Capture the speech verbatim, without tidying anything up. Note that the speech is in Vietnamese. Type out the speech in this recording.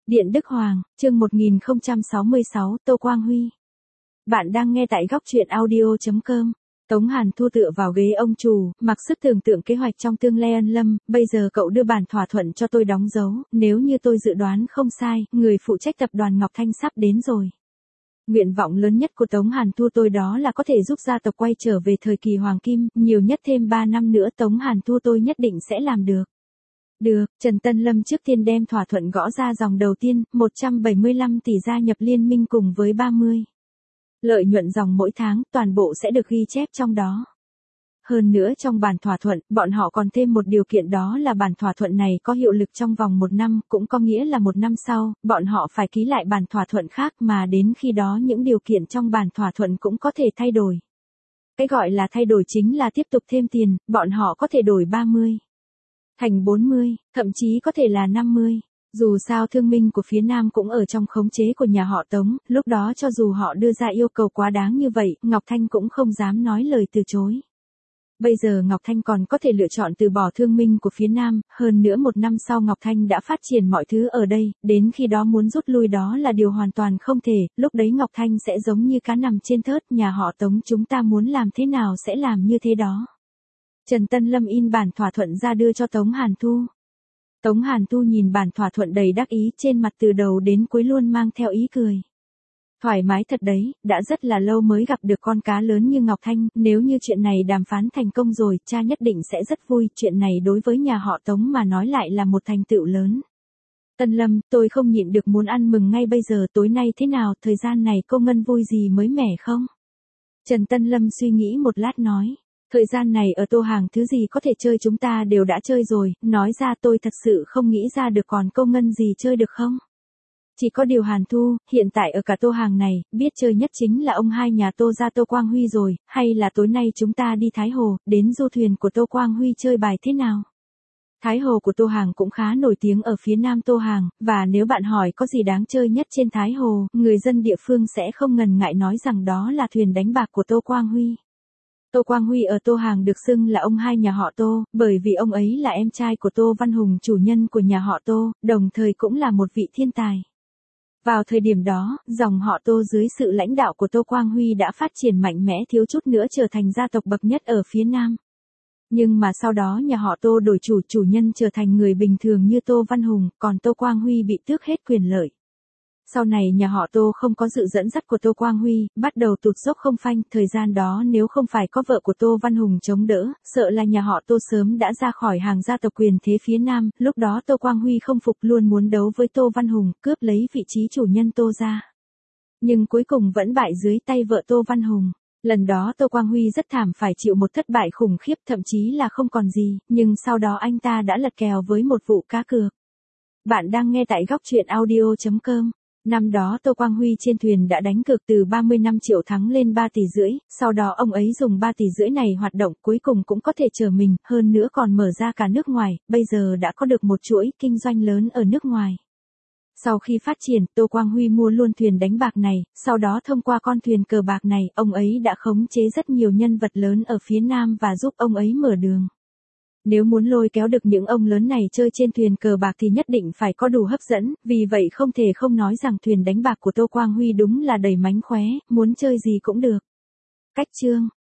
Điện Đức Hoàng, chương một nghìn không trăm sáu mươi sáu, Tô Quang Huy. Bạn đang nghe tại góc truyện audio chấm com. Tống Hàn Thu tựa vào ghế ông chủ, mặc sức tưởng tượng kế hoạch trong tương lai ân lâm, bây giờ cậu đưa bản thỏa thuận cho tôi đóng dấu, nếu như tôi dự đoán không sai, người phụ trách tập đoàn Ngọc Thanh sắp đến rồi. Nguyện vọng lớn nhất của Tống Hàn Thu tôi đó là có thể giúp gia tộc quay trở về thời kỳ hoàng kim, nhiều nhất thêm ba năm nữa Tống Hàn Thu tôi nhất định sẽ làm được. Được, Trần Tân Lâm trước tiên đem thỏa thuận gõ ra dòng đầu tiên, một trăm bảy mươi lăm tỷ gia nhập liên minh cùng với ba mươi. Lợi nhuận dòng mỗi tháng, toàn bộ sẽ được ghi chép trong đó. Hơn nữa trong bản thỏa thuận, bọn họ còn thêm một điều kiện đó là bản thỏa thuận này có hiệu lực trong vòng một năm, cũng có nghĩa là một năm sau, bọn họ phải ký lại bản thỏa thuận khác mà đến khi đó những điều kiện trong bản thỏa thuận cũng có thể thay đổi. Cái gọi là thay đổi chính là tiếp tục thêm tiền, bọn họ có thể đổi ba mươi. Thành bốn mươi, thậm chí có thể là năm mươi. Dù sao thương minh của phía Nam cũng ở trong khống chế của nhà họ Tống, lúc đó cho dù họ đưa ra yêu cầu quá đáng như vậy, Ngọc Thanh cũng không dám nói lời từ chối. Bây giờ Ngọc Thanh còn có thể lựa chọn từ bỏ thương minh của phía Nam, hơn nữa một năm sau Ngọc Thanh đã phát triển mọi thứ ở đây, đến khi đó muốn rút lui đó là điều hoàn toàn không thể, lúc đấy Ngọc Thanh sẽ giống như cá nằm trên thớt, nhà họ Tống chúng ta muốn làm thế nào sẽ làm như thế đó. Trần Tân Lâm in bản thỏa thuận ra đưa cho Tống Hàn Thu. Tống Hàn Thu nhìn bản thỏa thuận đầy đắc ý, trên mặt từ đầu đến cuối luôn mang theo ý cười. Thoải mái thật đấy, đã rất là lâu mới gặp được con cá lớn như Ngọc Thanh, nếu như chuyện này đàm phán thành công rồi, cha nhất định sẽ rất vui, chuyện này đối với nhà họ Tống mà nói lại là một thành tựu lớn. Tân Lâm, tôi không nhịn được muốn ăn mừng ngay bây giờ, tối nay thế nào, thời gian này cô Ngân vui gì mới mẻ không? Trần Tân Lâm suy nghĩ một lát nói. Thời gian này ở Tô Hàng thứ gì có thể chơi chúng ta đều đã chơi rồi, nói ra tôi thật sự không nghĩ ra được còn câu Ngân gì chơi được không? Chỉ có điều Hàn Thu, hiện tại ở cả Tô Hàng này, biết chơi nhất chính là ông hai nhà Tô gia Tô Quang Huy rồi, hay là tối nay chúng ta đi Thái Hồ, đến du thuyền của Tô Quang Huy chơi bài thế nào? Thái Hồ của Tô Hàng cũng khá nổi tiếng ở phía nam Tô Hàng, và nếu bạn hỏi có gì đáng chơi nhất trên Thái Hồ, người dân địa phương sẽ không ngần ngại nói rằng đó là thuyền đánh bạc của Tô Quang Huy. Tô Quang Huy ở Tô Hàng được xưng là ông hai nhà họ Tô, bởi vì ông ấy là em trai của Tô Văn Hùng, chủ nhân của nhà họ Tô, đồng thời cũng là một vị thiên tài. Vào thời điểm đó, dòng họ Tô dưới sự lãnh đạo của Tô Quang Huy đã phát triển mạnh mẽ, thiếu chút nữa trở thành gia tộc bậc nhất ở phía Nam. Nhưng mà sau đó nhà họ Tô đổi chủ, chủ nhân trở thành người bình thường như Tô Văn Hùng, còn Tô Quang Huy bị tước hết quyền lợi. Sau này nhà họ Tô không có sự dẫn dắt của Tô Quang Huy, bắt đầu tụt dốc không phanh, thời gian đó nếu không phải có vợ của Tô Văn Hùng chống đỡ, sợ là nhà họ Tô sớm đã ra khỏi hàng gia tộc quyền thế phía Nam, lúc đó Tô Quang Huy không phục luôn muốn đấu với Tô Văn Hùng, cướp lấy vị trí chủ nhân Tô gia. Nhưng cuối cùng vẫn bại dưới tay vợ Tô Văn Hùng. Lần đó Tô Quang Huy rất thảm, phải chịu một thất bại khủng khiếp, thậm chí là không còn gì, nhưng sau đó anh ta đã lật kèo với một vụ cá cược. Bạn đang nghe tại góc truyện audio chấm com. Năm đó Tô Quang Huy trên thuyền đã đánh cược từ ba mươi lăm triệu thắng lên ba tỷ rưỡi, sau đó ông ấy dùng ba tỷ rưỡi này hoạt động, cuối cùng cũng có thể trở mình, hơn nữa còn mở ra cả nước ngoài, bây giờ đã có được một chuỗi kinh doanh lớn ở nước ngoài. Sau khi phát triển, Tô Quang Huy mua luôn thuyền đánh bạc này, sau đó thông qua con thuyền cờ bạc này, ông ấy đã khống chế rất nhiều nhân vật lớn ở phía Nam và giúp ông ấy mở đường. Nếu muốn lôi kéo được những ông lớn này chơi trên thuyền cờ bạc thì nhất định phải có đủ hấp dẫn, vì vậy không thể không nói rằng thuyền đánh bạc của Tô Quang Huy đúng là đầy mánh khóe, muốn chơi gì cũng được. Cách chương